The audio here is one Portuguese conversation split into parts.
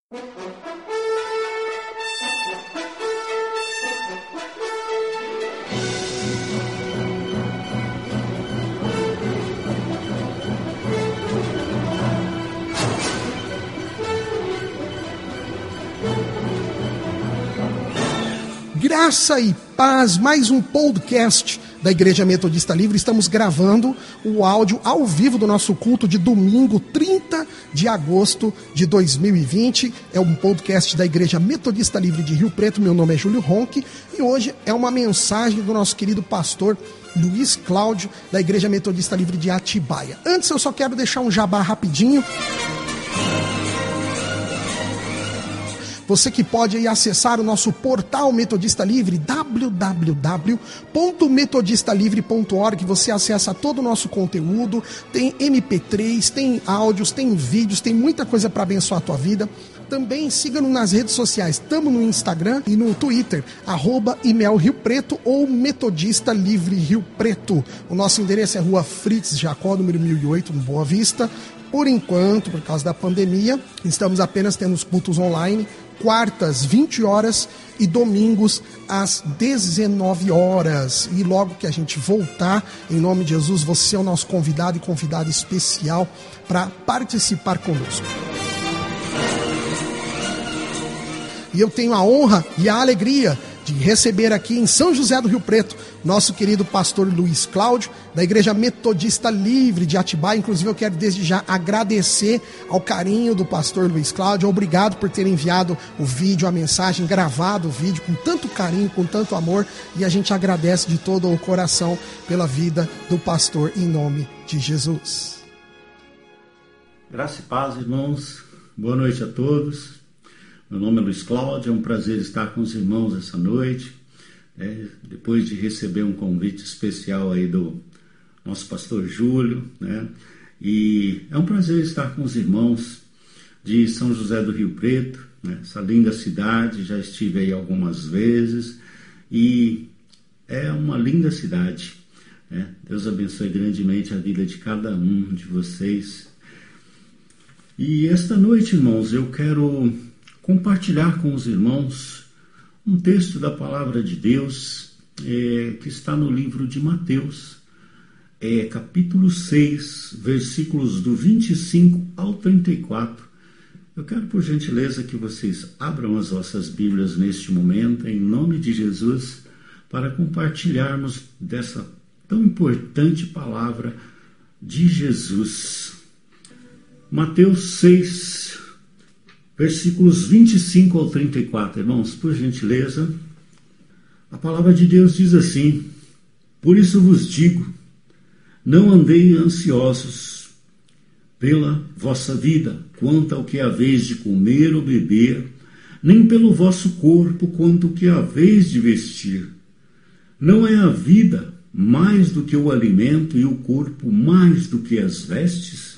Graça e paz, mais um podcast da Igreja Metodista Livre. Estamos gravando o áudio ao vivo do nosso culto de domingo, 30 de agosto de 2020. É um podcast da Igreja Metodista Livre de Rio Preto. Meu nome é Júlio Ronque e hoje é uma mensagem do nosso querido pastor Luiz Cláudio, da Igreja Metodista Livre de Atibaia. Antes, eu só quero deixar um jabá rapidinho. Você que pode aí acessar o nosso portal Metodista Livre, www.metodistalivre.org. Você acessa todo o nosso conteúdo, tem MP3, tem áudios, tem vídeos, tem muita coisa para abençoar a tua vida. Também siga-nos nas redes sociais, estamos no Instagram e no Twitter, @Imel Rio Preto ou Metodista Livre Rio Preto. O nosso endereço é Rua Fritz Jacó, número 1008, no Boa Vista. Por enquanto, por causa da pandemia, estamos apenas tendo os cultos online, quartas, 20 horas e domingos às 19 horas. E logo que a gente voltar, em nome de Jesus, você é o nosso convidado e convidada especial para participar conosco. E eu tenho a honra e a alegria de receber aqui em São José do Rio Preto nosso querido pastor Luiz Cláudio, da Igreja Metodista Livre de Atibaia. Inclusive eu quero desde já agradecer ao carinho do pastor Luiz Cláudio. Obrigado por ter enviado o vídeo, a mensagem, gravado o vídeo com tanto carinho, com tanto amor, e a gente agradece de todo o coração pela vida do pastor em nome de Jesus. Graça e paz, irmãos. Boa noite a todos. Meu nome é Luiz Cláudio, é um prazer estar com os irmãos essa noite, depois de receber um convite especial aí do nosso pastor Júlio, e é um prazer estar com os irmãos de São José do Rio Preto, essa linda cidade. Já estive aí algumas vezes e é uma linda cidade, Deus abençoe grandemente a vida de cada um de vocês. E esta noite, irmãos, eu quero compartilhar com os irmãos um texto da Palavra de Deus que está no livro de Mateus, capítulo 6, versículos do 25 ao 34. Eu quero, por gentileza, que vocês abram as vossas Bíblias neste momento, em nome de Jesus, para compartilharmos dessa tão importante palavra de Jesus. Mateus 6, versículos 25 ao 34, irmãos, por gentileza. A palavra de Deus diz assim: por isso vos digo, não andei ansiosos pela vossa vida, quanto ao que haveis de comer ou beber, nem pelo vosso corpo, quanto ao que haveis de vestir. Não é a vida mais do que o alimento e o corpo mais do que as vestes?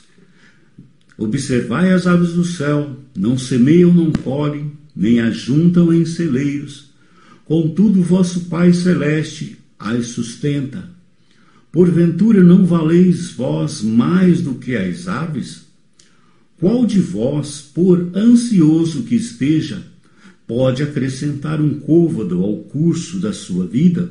Observai as aves do céu, não semeiam, não colhem, nem ajuntam em celeiros, contudo vosso Pai Celeste as sustenta. Porventura não valeis vós mais do que as aves? Qual de vós, por ansioso que esteja, pode acrescentar um côvado ao curso da sua vida?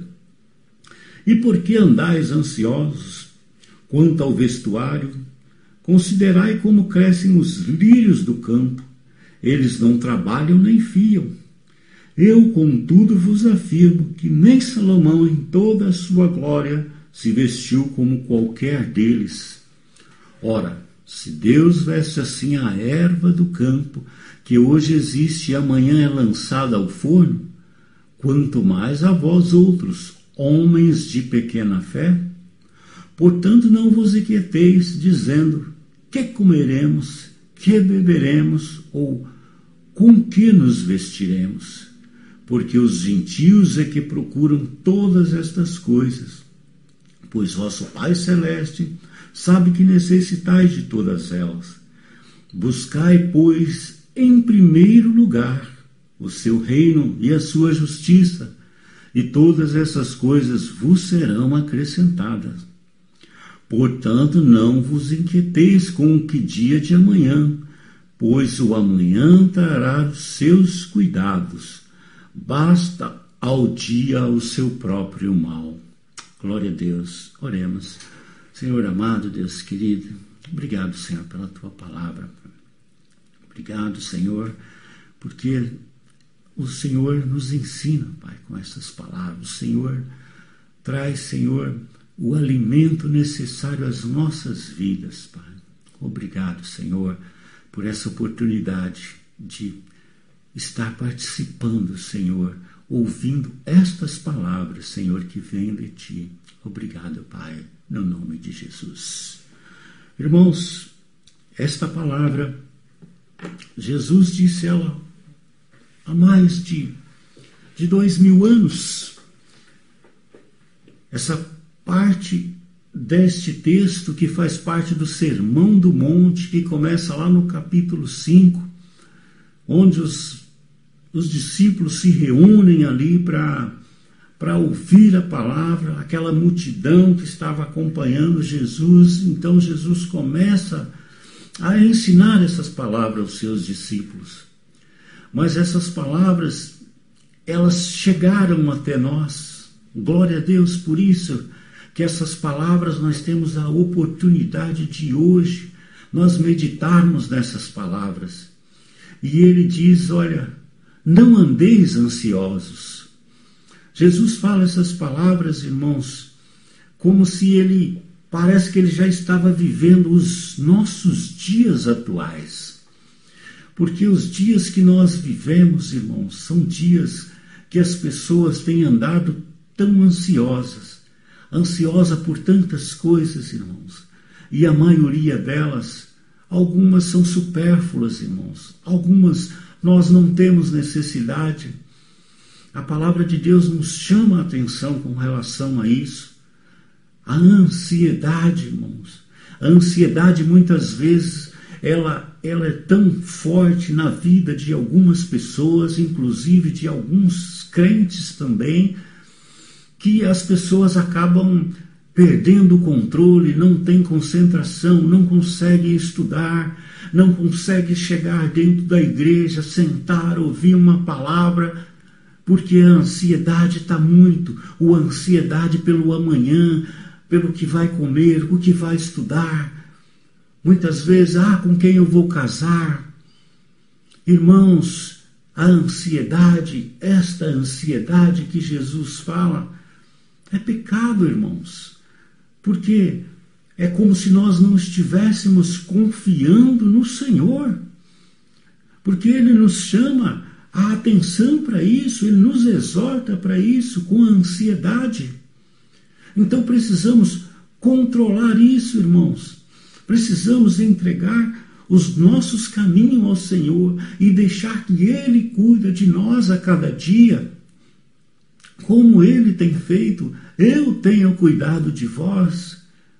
E por que andais ansiosos? Quanto ao vestuário, considerai como crescem os lírios do campo. Eles não trabalham nem fiam. Eu, contudo, vos afirmo que nem Salomão, em toda a sua glória, se vestiu como qualquer deles. Ora, se Deus veste assim a erva do campo, que hoje existe e amanhã é lançada ao forno, quanto mais a vós outros, homens de pequena fé? Portanto, não vos inquieteis, dizendo: que comeremos, que beberemos, ou com que nos vestiremos? Porque os gentios é que procuram todas estas coisas. Pois vosso Pai Celeste sabe que necessitais de todas elas. Buscai, pois, em primeiro lugar o seu reino e a sua justiça, e todas essas coisas vos serão acrescentadas. Portanto, não vos inquieteis com o que dia de amanhã, pois o amanhã trará os seus cuidados, basta ao dia o seu próprio mal. Glória a Deus. Oremos. Senhor amado, Deus querido, obrigado, Senhor, pela tua palavra. Obrigado, Senhor, porque o Senhor nos ensina, Pai, com essas palavras. O Senhor traz, Senhor, o alimento necessário às nossas vidas, Pai. Obrigado, Senhor, por essa oportunidade de estar participando, Senhor, ouvindo estas palavras, Senhor, que vêm de Ti. Obrigado, Pai, no nome de Jesus. Irmãos, esta palavra, Jesus disse ela há mais de 2000 anos. Essa parte deste texto que faz parte do Sermão do Monte, que começa lá no capítulo 5, onde os discípulos se reúnem ali para ouvir a palavra, aquela multidão que estava acompanhando Jesus. Então Jesus começa a ensinar essas palavras aos seus discípulos. Mas essas palavras, elas chegaram até nós. Glória a Deus por isso, que essas palavras nós temos a oportunidade de hoje nós meditarmos nessas palavras. E ele diz, olha, não andeis ansiosos. Jesus fala essas palavras, irmãos, como se parece que ele já estava vivendo os nossos dias atuais. Porque os dias que nós vivemos, irmãos, são dias que as pessoas têm andado tão ansiosas por tantas coisas, irmãos. E a maioria delas, algumas são supérfluas, irmãos. Algumas nós não temos necessidade. A palavra de Deus nos chama a atenção com relação a isso. A ansiedade, irmãos. A ansiedade, muitas vezes, ela é tão forte na vida de algumas pessoas, inclusive de alguns crentes também, que as pessoas acabam perdendo o controle, não tem concentração, não conseguem estudar, não conseguem chegar dentro da igreja, sentar, ouvir uma palavra, porque a ansiedade está muito, a ansiedade pelo amanhã, pelo que vai comer, o que vai estudar. Muitas vezes, com quem eu vou casar? Irmãos, a ansiedade, esta ansiedade que Jesus fala, é pecado, irmãos, porque é como se nós não estivéssemos confiando no Senhor, porque Ele nos chama a atenção para isso, Ele nos exorta para isso com a ansiedade. Então precisamos controlar isso, irmãos, precisamos entregar os nossos caminhos ao Senhor e deixar que Ele cuida de nós a cada dia. Como Ele tem feito, eu tenho cuidado de vós.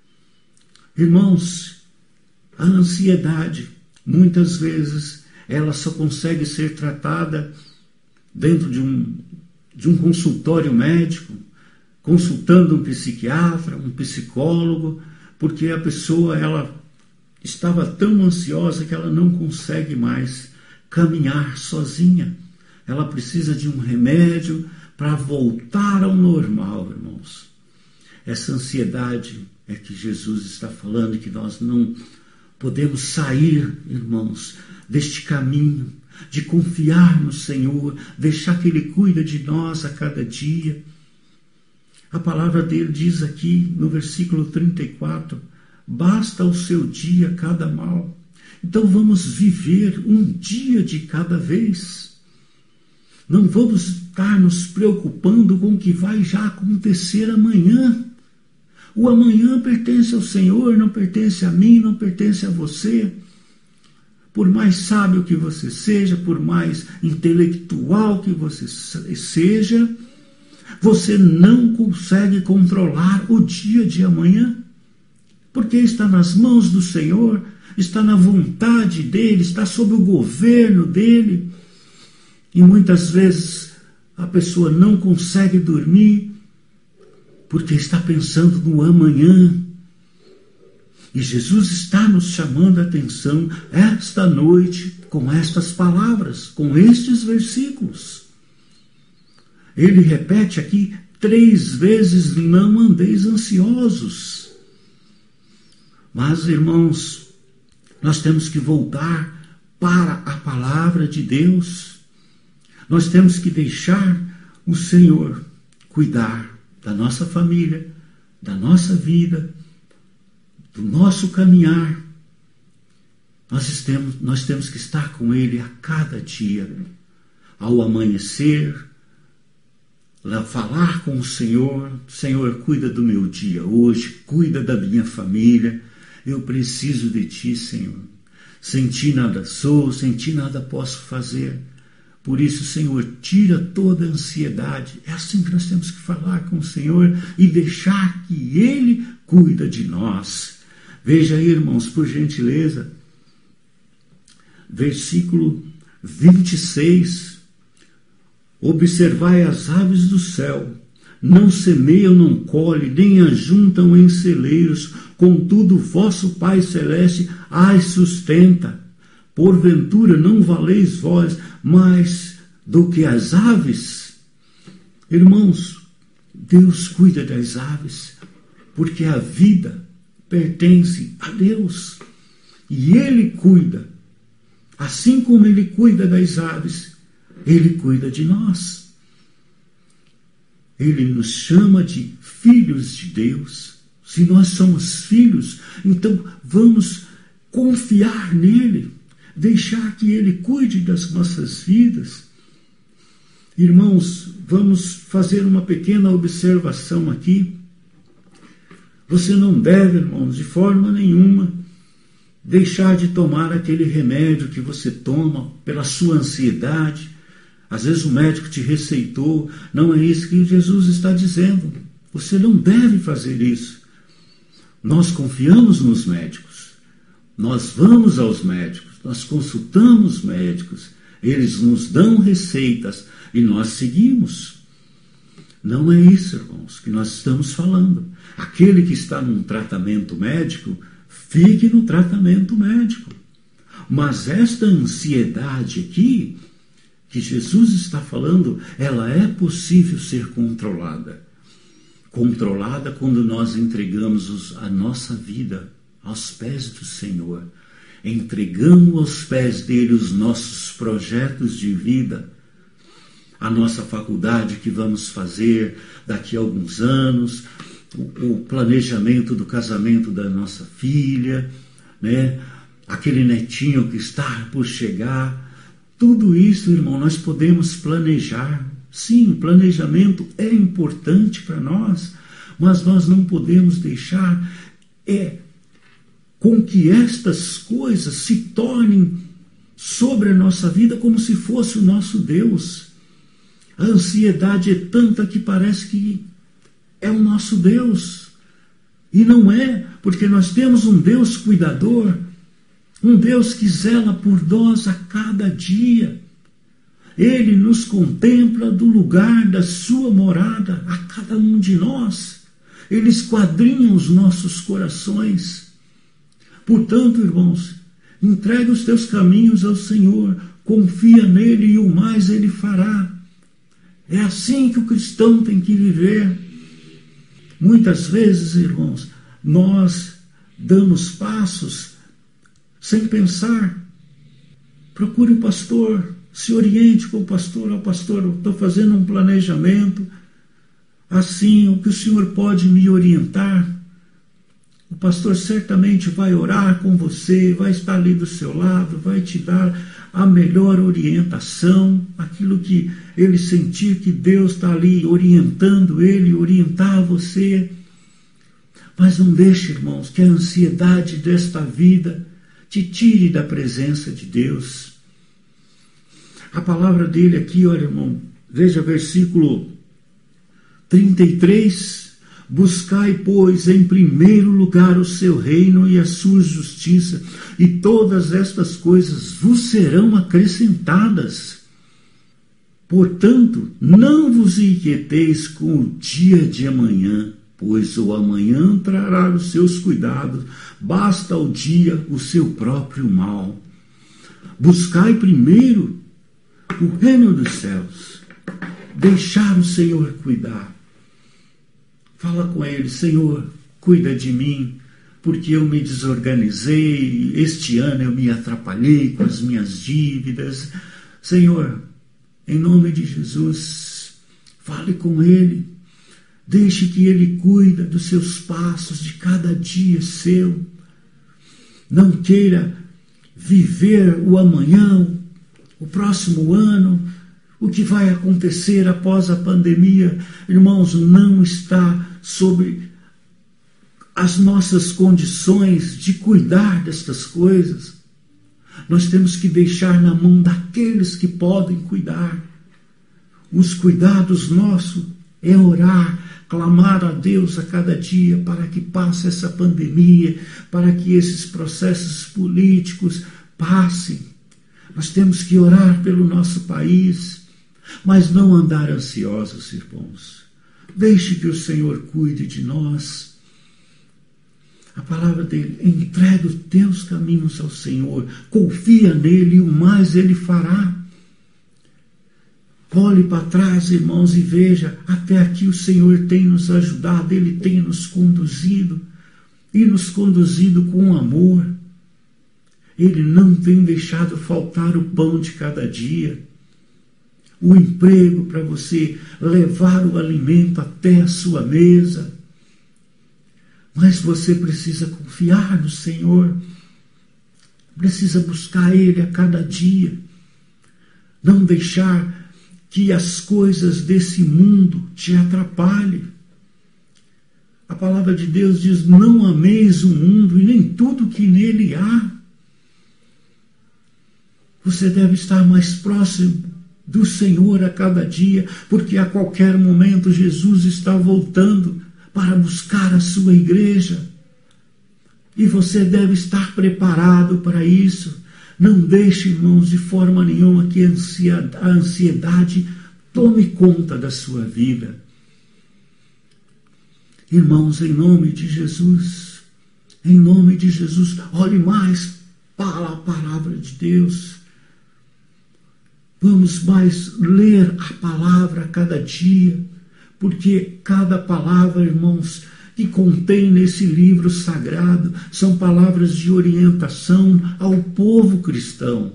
Irmãos, a ansiedade, muitas vezes, ela só consegue ser tratada dentro de um consultório médico, consultando um psiquiatra, um psicólogo, porque a pessoa, ela estava tão ansiosa que ela não consegue mais caminhar sozinha. Ela precisa de um remédio para voltar ao normal, irmãos. Essa ansiedade é que Jesus está falando, que nós não podemos sair, irmãos, deste caminho, de confiar no Senhor, deixar que Ele cuida de nós a cada dia. A palavra dele diz aqui no versículo 34, basta ao seu dia cada mal. Então vamos viver um dia de cada vez. Não vamos estar nos preocupando com o que vai já acontecer amanhã. O amanhã pertence ao Senhor, não pertence a mim, não pertence a você. Por mais sábio que você seja, por mais intelectual que você seja, você não consegue controlar o dia de amanhã, porque está nas mãos do Senhor, está na vontade dEle, está sob o governo dEle. E muitas vezes a pessoa não consegue dormir porque está pensando no amanhã. E Jesus está nos chamando a atenção esta noite com estas palavras, com estes versículos. Ele repete aqui 3 vezes: não andeis ansiosos. Mas, irmãos, nós temos que voltar para a palavra de Deus. Nós temos que deixar o Senhor cuidar da nossa família, da nossa vida, do nosso caminhar. Nós temos que estar com Ele a cada dia, ao amanhecer, falar com o Senhor: Senhor, cuida do meu dia hoje, cuida da minha família, eu preciso de Ti, Senhor. Sem Ti nada sou, sem Ti nada posso fazer. Por isso, Senhor, tira toda a ansiedade. É assim que nós temos que falar com o Senhor e deixar que Ele cuida de nós. Veja aí, irmãos, por gentileza, versículo 26. Observai as aves do céu, não semeiam, não colhem, nem ajuntam em celeiros, contudo vosso Pai Celeste as sustenta. Porventura não valeis vós mais do que as aves? Irmãos, Deus cuida das aves, porque a vida pertence a Deus. E Ele cuida. Assim como Ele cuida das aves, Ele cuida de nós. Ele nos chama de filhos de Deus. Se nós somos filhos, então vamos confiar nele, deixar que Ele cuide das nossas vidas. Irmãos, vamos fazer uma pequena observação aqui. Você não deve, irmãos, de forma nenhuma, deixar de tomar aquele remédio que você toma pela sua ansiedade. Às vezes o médico te receitou, não é isso que Jesus está dizendo. Você não deve fazer isso. Nós confiamos nos médicos, nós vamos aos médicos, nós consultamos médicos, eles nos dão receitas e nós seguimos. Não é isso, irmãos, que nós estamos falando. Aquele que está num tratamento médico, fique no tratamento médico. Mas esta ansiedade aqui, que Jesus está falando, ela é possível ser controlada. Controlada quando nós entregamos a nossa vida aos pés do Senhor. Entregamos aos pés dele os nossos projetos de vida, a nossa faculdade que vamos fazer daqui a alguns anos, o planejamento do casamento da nossa filha, né? Aquele netinho que está por chegar. Tudo isso, irmão, nós podemos planejar. Sim, o planejamento é importante para nós, mas nós não podemos deixar com que estas coisas se tornem sobre a nossa vida como se fosse o nosso Deus. A ansiedade é tanta que parece que é o nosso Deus. E não é, porque nós temos um Deus cuidador, um Deus que zela por nós a cada dia. Ele nos contempla do lugar da sua morada, a cada um de nós. Ele esquadrinha os nossos corações. Portanto, irmãos, entrega os teus caminhos ao Senhor, confia nele e o mais ele fará. É assim que o cristão tem que viver. Muitas vezes, irmãos, nós damos passos sem pensar. Procure o pastor, se oriente com o pastor. Pastor, eu estou fazendo um planejamento, assim, o que o senhor pode me orientar? O pastor certamente vai orar com você, vai estar ali do seu lado, vai te dar a melhor orientação, aquilo que ele sentir que Deus está ali orientando ele, orientar você. Mas não deixe, irmãos, que a ansiedade desta vida te tire da presença de Deus. A palavra dele aqui, olha, irmão, veja versículo 33. Buscai, pois, em primeiro lugar o seu reino e a sua justiça, e todas estas coisas vos serão acrescentadas. Portanto, não vos inquieteis com o dia de amanhã, pois o amanhã trará os seus cuidados, basta ao dia o seu próprio mal. Buscai primeiro o reino dos céus, deixar o Senhor cuidar. Fala com ele: Senhor, cuida de mim, porque eu me desorganizei, este ano eu me atrapalhei com as minhas dívidas. Senhor, em nome de Jesus, fale com ele, deixe que ele cuide dos seus passos, de cada dia seu. Não queira viver o amanhã, o próximo ano, o que vai acontecer após a pandemia. Irmãos, não está sobre as nossas condições de cuidar destas coisas. Nós temos que deixar na mão daqueles que podem cuidar. Os cuidados nossos é orar, clamar a Deus a cada dia para que passe essa pandemia, para que esses processos políticos passem. Nós temos que orar pelo nosso país, mas não andar ansiosos, irmãos. Deixe que o Senhor cuide de nós. A palavra dele: entrega os teus caminhos ao Senhor, confia nele e o mais ele fará. Olhe para trás, irmãos, e veja, até aqui o Senhor tem nos ajudado, ele tem nos conduzido, e nos conduzido com amor. Ele não tem deixado faltar o pão de cada dia, o emprego para você levar o alimento até a sua mesa. Mas você precisa confiar no Senhor, precisa buscar Ele a cada dia, não deixar que as coisas desse mundo te atrapalhem. A palavra de Deus diz: não ameis o mundo e nem tudo que nele há. Você deve estar mais próximo do Senhor a cada dia, porque a qualquer momento Jesus está voltando para buscar a sua igreja. E você deve estar preparado para isso. Não deixe, irmãos, de forma nenhuma que a ansiedade tome conta da sua vida. Irmãos, em nome de Jesus, olhe mais para a palavra de Deus. Vamos mais ler a palavra a cada dia, porque cada palavra, irmãos, que contém nesse livro sagrado são palavras de orientação ao povo cristão.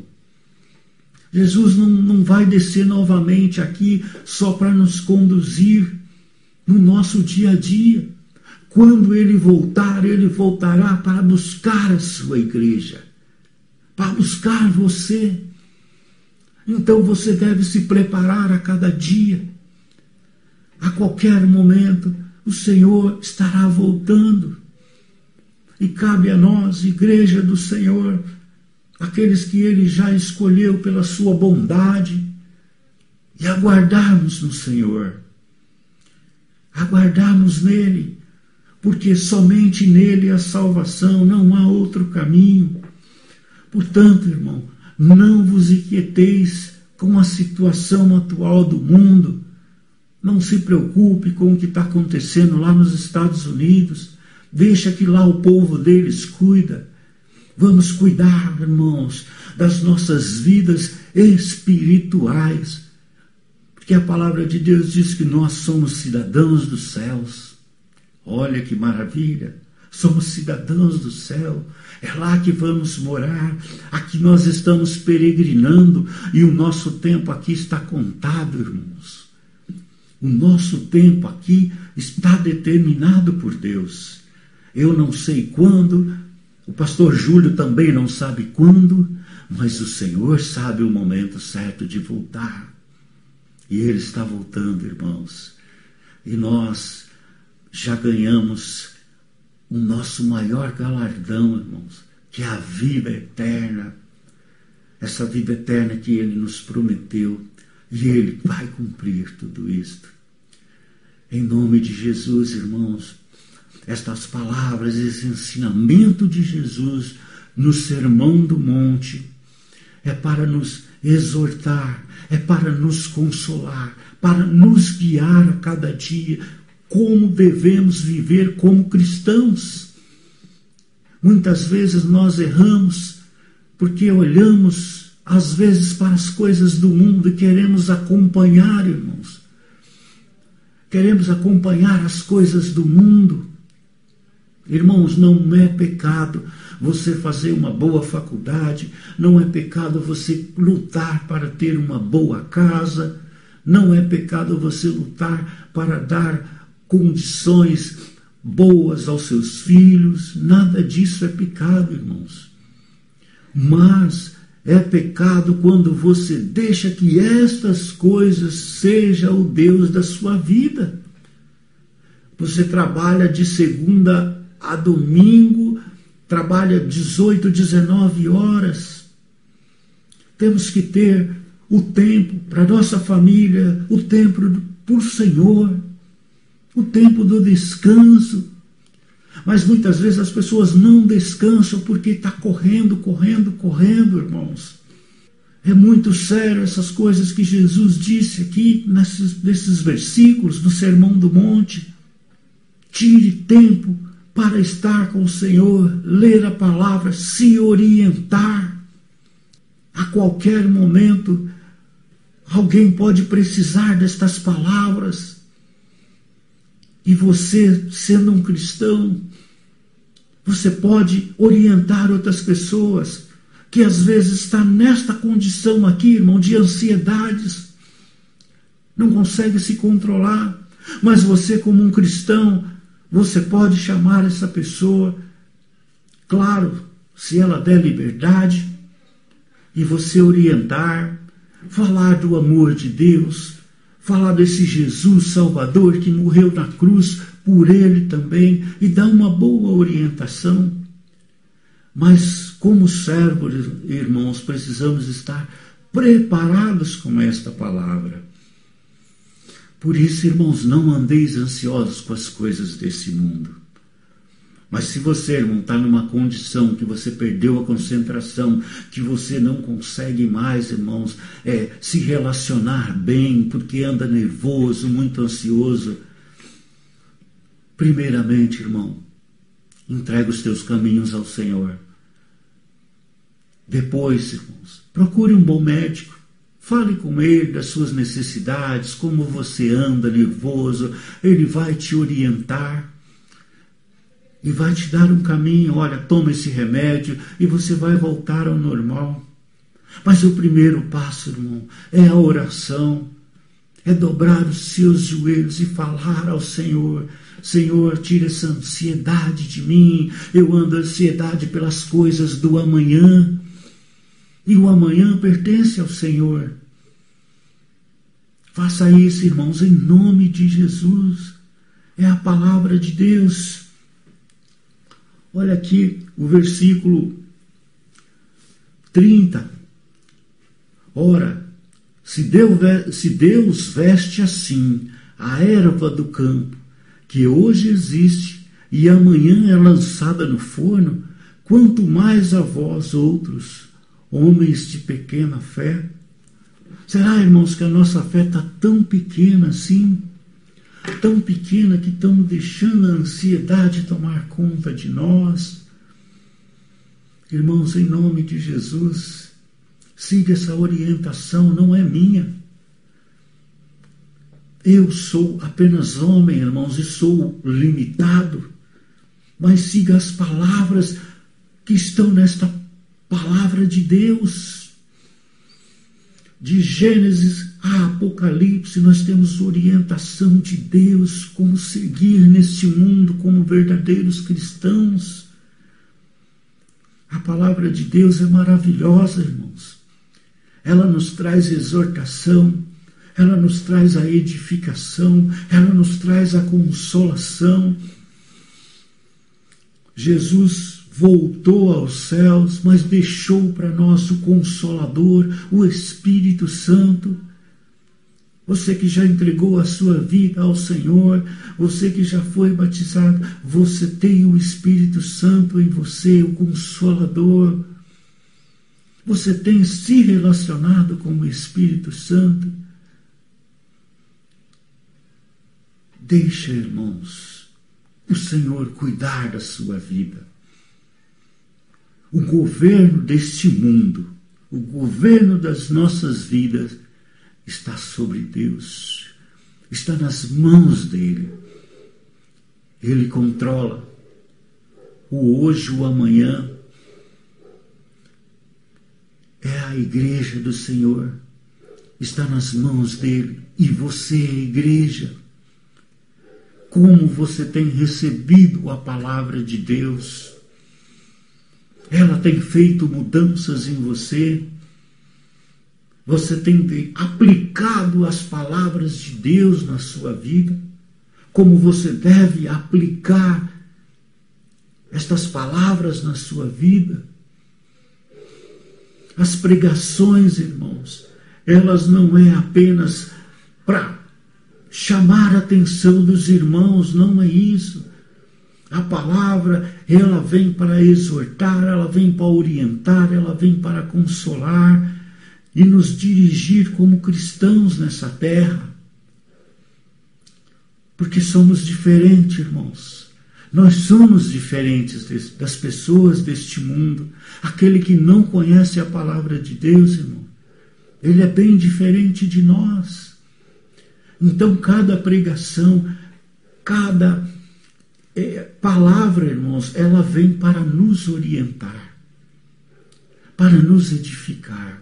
Jesus não vai descer novamente aqui só para nos conduzir no nosso dia a dia. Quando ele voltar, ele voltará para buscar a sua igreja, para buscar você. Então você deve se preparar a cada dia. A qualquer momento o Senhor estará voltando. E cabe a nós, igreja do Senhor, aqueles que Ele já escolheu pela sua bondade, e aguardarmos no Senhor. Aguardarmos nele, porque somente nele há salvação, não há outro caminho. Portanto, irmão, não vos inquieteis com a situação atual do mundo. Não se preocupe com o que está acontecendo lá nos Estados Unidos. Deixa que lá o povo deles cuida. Vamos cuidar, irmãos, das nossas vidas espirituais. Porque a palavra de Deus diz que nós somos cidadãos dos céus. Olha que maravilha! Somos cidadãos do céu. É lá que vamos morar. Aqui nós estamos peregrinando e o nosso tempo aqui está contado, irmãos. O nosso tempo aqui está determinado por Deus. Eu não sei quando, o pastor Júlio também não sabe quando, mas o Senhor sabe o momento certo de voltar. E Ele está voltando, irmãos. E nós já ganhamos o nosso maior galardão, irmãos, que é a vida eterna. Essa vida eterna que Ele nos prometeu. E Ele vai cumprir tudo isto. Em nome de Jesus, irmãos, estas palavras, esse ensinamento de Jesus no Sermão do Monte, é para nos exortar, é para nos consolar, para nos guiar a cada dia como devemos viver como cristãos. Muitas vezes nós erramos porque olhamos, às vezes, para as coisas do mundo e queremos acompanhar, irmãos. Queremos acompanhar as coisas do mundo. Irmãos, não é pecado você fazer uma boa faculdade, não é pecado você lutar para ter uma boa casa, não é pecado você lutar para dar condições boas aos seus filhos, nada disso é pecado, irmãos. Mas é pecado quando você deixa que estas coisas sejam o Deus da sua vida. Você trabalha de segunda a domingo, trabalha 18, 19 horas. Temos que ter o tempo para nossa família, o tempo para o Senhor, o tempo do descanso. Mas muitas vezes as pessoas não descansam porque está correndo, irmãos. É muito sério essas coisas que Jesus disse aqui nesses versículos do Sermão do Monte. Tire tempo para estar com o Senhor, ler a palavra, se orientar. A qualquer momento, alguém pode precisar destas palavras. E você, sendo um cristão, você pode orientar outras pessoas que às vezes está nesta condição aqui, irmão, de ansiedades, não consegue se controlar. Mas você, como um cristão, você pode chamar essa pessoa, claro, se ela der liberdade, e você orientar, falar do amor de Deus, falar desse Jesus Salvador que morreu na cruz por ele também, e dar uma boa orientação. Mas como servos, irmãos, precisamos estar preparados com esta palavra. Por isso, irmãos, não andeis ansiosos com as coisas desse mundo. Mas se você, irmão, está numa condição que você perdeu a concentração, que você não consegue mais, irmãos, se relacionar bem, porque anda nervoso, muito ansioso, primeiramente, irmão, entrega os teus caminhos ao Senhor. Depois, irmãos, procure um bom médico. Fale com ele das suas necessidades, como você anda nervoso. Ele vai te orientar e vai te dar um caminho. Olha, toma esse remédio e você vai voltar ao normal. Mas o primeiro passo, irmão, é a oração. É dobrar os seus joelhos e falar ao Senhor: Senhor, tira essa ansiedade de mim. Eu ando ansiedade pelas coisas do amanhã. E o amanhã pertence ao Senhor. Faça isso, irmãos, em nome de Jesus. É a palavra de Deus. Olha aqui o versículo 30. Ora, se Deus veste assim a erva do campo, que hoje existe e amanhã é lançada no forno, quanto mais a vós outros, homens de pequena fé. Será, irmãos, que a nossa fé está tão pequena assim? Tão pequena que estamos deixando a ansiedade tomar conta de nós? Irmãos, em nome de Jesus, siga essa orientação, não é minha. Eu sou apenas homem, irmãos, e sou limitado. Mas siga as palavras que estão nesta palavra de Deus. De Gênesis a Apocalipse, nós temos orientação de Deus, como seguir neste mundo como verdadeiros cristãos. A palavra de Deus é maravilhosa, irmãos. Ela nos traz exortação, ela nos traz a edificação, ela nos traz a consolação. Jesus voltou aos céus, mas deixou para nós o Consolador, o Espírito Santo. Você que já entregou a sua vida ao Senhor, você que já foi batizado, você tem o Espírito Santo em você, o Consolador. Você tem se relacionado com o Espírito Santo. Deixa, irmãos, o Senhor cuidar da sua vida. O governo deste mundo, o governo das nossas vidas está sobre Deus, está nas mãos dele. Ele controla o hoje, o amanhã. É a igreja do Senhor, está nas mãos dele, e você é a igreja. Como você tem recebido a palavra de Deus? Ela tem feito mudanças em você? Você tem aplicado as palavras de Deus na sua vida? Como você deve aplicar estas palavras na sua vida? As pregações, irmãos, elas não é apenas para chamar a atenção dos irmãos, não é isso. A palavra, ela vem para exortar, ela vem para orientar, ela vem para consolar e nos dirigir como cristãos nessa terra. Porque somos diferentes, irmãos. Nós somos diferentes das pessoas deste mundo. Aquele que não conhece a palavra de Deus, irmão, ele é bem diferente de nós. Então, cada pregação, cada palavra, irmãos, ela vem para nos orientar, para nos edificar.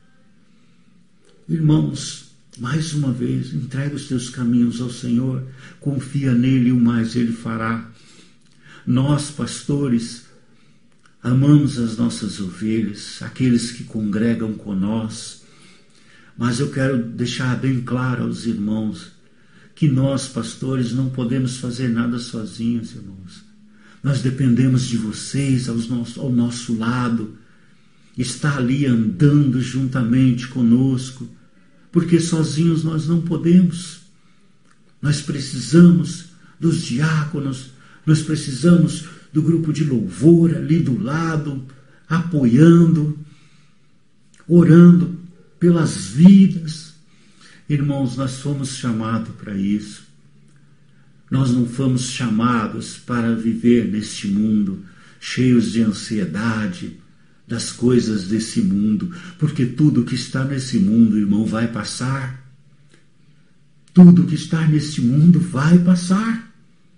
Irmãos, mais uma vez, entrega os teus caminhos ao Senhor, confia nele e o mais ele fará. Nós, pastores, amamos as nossas ovelhas, aqueles que congregam conosco, mas eu quero deixar bem claro aos irmãos que nós, pastores, não podemos fazer nada sozinhos, irmãos. Nós dependemos de vocês ao nosso lado, está ali andando juntamente conosco, porque sozinhos nós não podemos. Nós precisamos dos diáconos, nós precisamos do grupo de louvor ali do lado, apoiando, orando pelas vidas. Irmãos, nós fomos chamados para isso. Nós não fomos chamados para viver neste mundo cheios de ansiedade das coisas desse mundo, porque tudo que está nesse mundo, irmão, vai passar. Tudo que está neste mundo vai passar.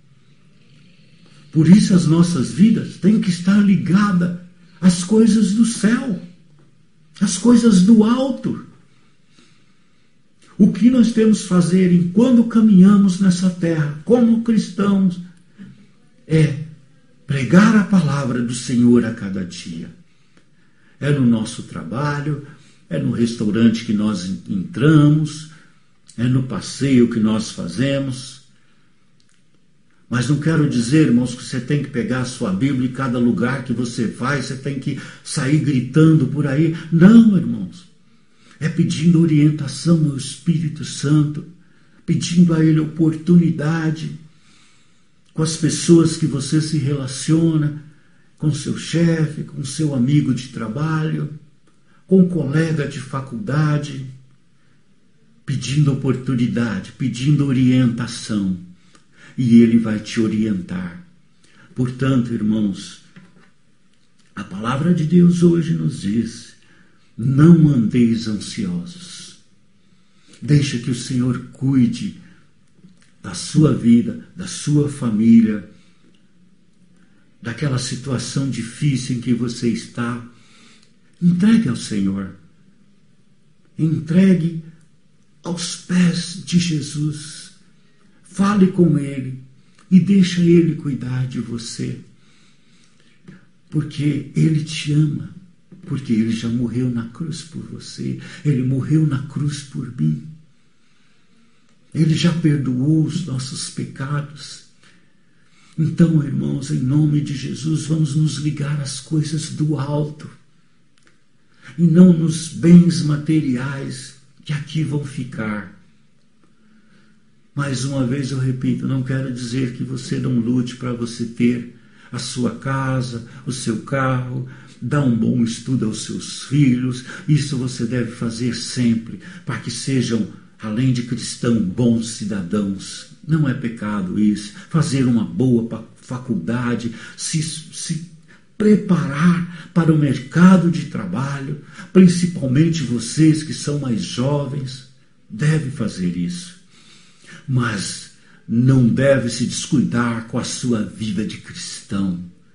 Por isso as nossas vidas têm que estar ligadas às coisas do céu, às coisas do alto. O que nós temos que fazer enquanto caminhamos nessa terra, como cristãos, é pregar a palavra do Senhor a cada dia. É no nosso trabalho, é no restaurante que nós entramos, é no passeio que nós fazemos. Mas não quero dizer, irmãos, que você tem que pegar a sua Bíblia e cada lugar que você vai, você tem que sair gritando por aí. Não, irmãos. É pedindo orientação ao Espírito Santo, pedindo a Ele oportunidade com as pessoas que você se relaciona, com seu chefe, com seu amigo de trabalho, com colega de faculdade, pedindo oportunidade, pedindo orientação, e Ele vai te orientar. Portanto, irmãos, a palavra de Deus hoje nos diz: não andeis ansiosos. Deixa que o Senhor cuide da sua vida, da sua família, daquela situação difícil em que você está. Entregue ao Senhor. Entregue aos pés de Jesus. Fale com Ele e deixa Ele cuidar de você. Porque Ele te ama. Porque Ele já morreu na cruz por você. Ele morreu na cruz por mim. Ele já perdoou os nossos pecados. Então, irmãos, em nome de Jesus, vamos nos ligar às coisas do alto. E não nos bens materiais que aqui vão ficar. Mais uma vez eu repito, não quero dizer que você não lute para você ter a sua casa, o seu carro, dar um bom estudo aos seus filhos. Isso você deve fazer sempre, para que sejam além de cristão, bons cidadãos. Não é pecado isso. Fazer uma boa faculdade, se preparar para o mercado de trabalho, principalmente vocês que são mais jovens, deve fazer isso. Mas não deve se descuidar com a sua vida de cristão.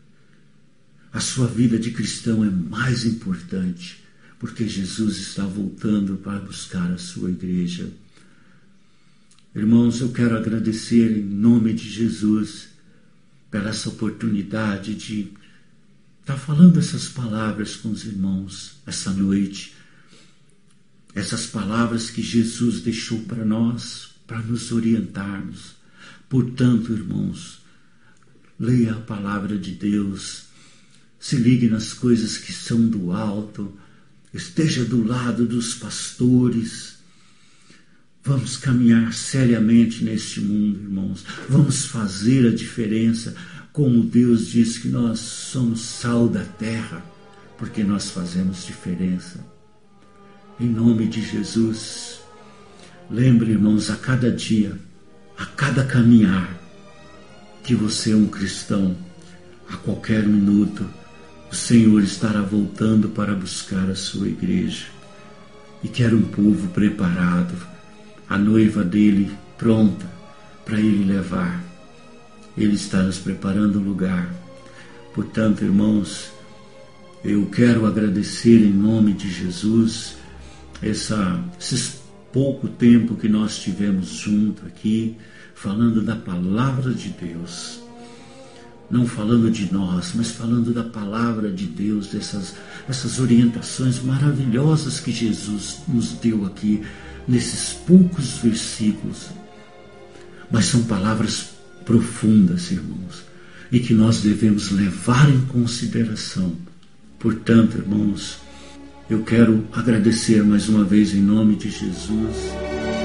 A sua vida de cristão é mais importante, porque Jesus está voltando para buscar a sua igreja. Irmãos, eu quero agradecer em nome de Jesus por essa oportunidade de estar falando essas palavras com os irmãos essa noite. Essas palavras que Jesus deixou para nós, para nos orientarmos. Portanto, irmãos, leia a palavra de Deus, se ligue nas coisas que são do alto, esteja do lado dos pastores. Vamos caminhar seriamente neste mundo, irmãos. Vamos fazer a diferença, como Deus diz que nós somos sal da terra, porque nós fazemos diferença. Em nome de Jesus, lembre, irmãos, a cada dia, a cada caminhar, que você é um cristão. A qualquer minuto, o Senhor estará voltando para buscar a sua igreja. E quer um povo preparado, a noiva dele pronta para ele levar. Ele está nos preparando um lugar. Portanto, irmãos, eu quero agradecer em nome de Jesus esse pouco tempo que nós tivemos junto aqui, falando da palavra de Deus. Não falando de nós, mas falando da palavra de Deus, essas orientações maravilhosas que Jesus nos deu aqui, nesses poucos versículos. Mas são palavras profundas, irmãos, e que nós devemos levar em consideração. Portanto, irmãos, eu quero agradecer mais uma vez em nome de Jesus.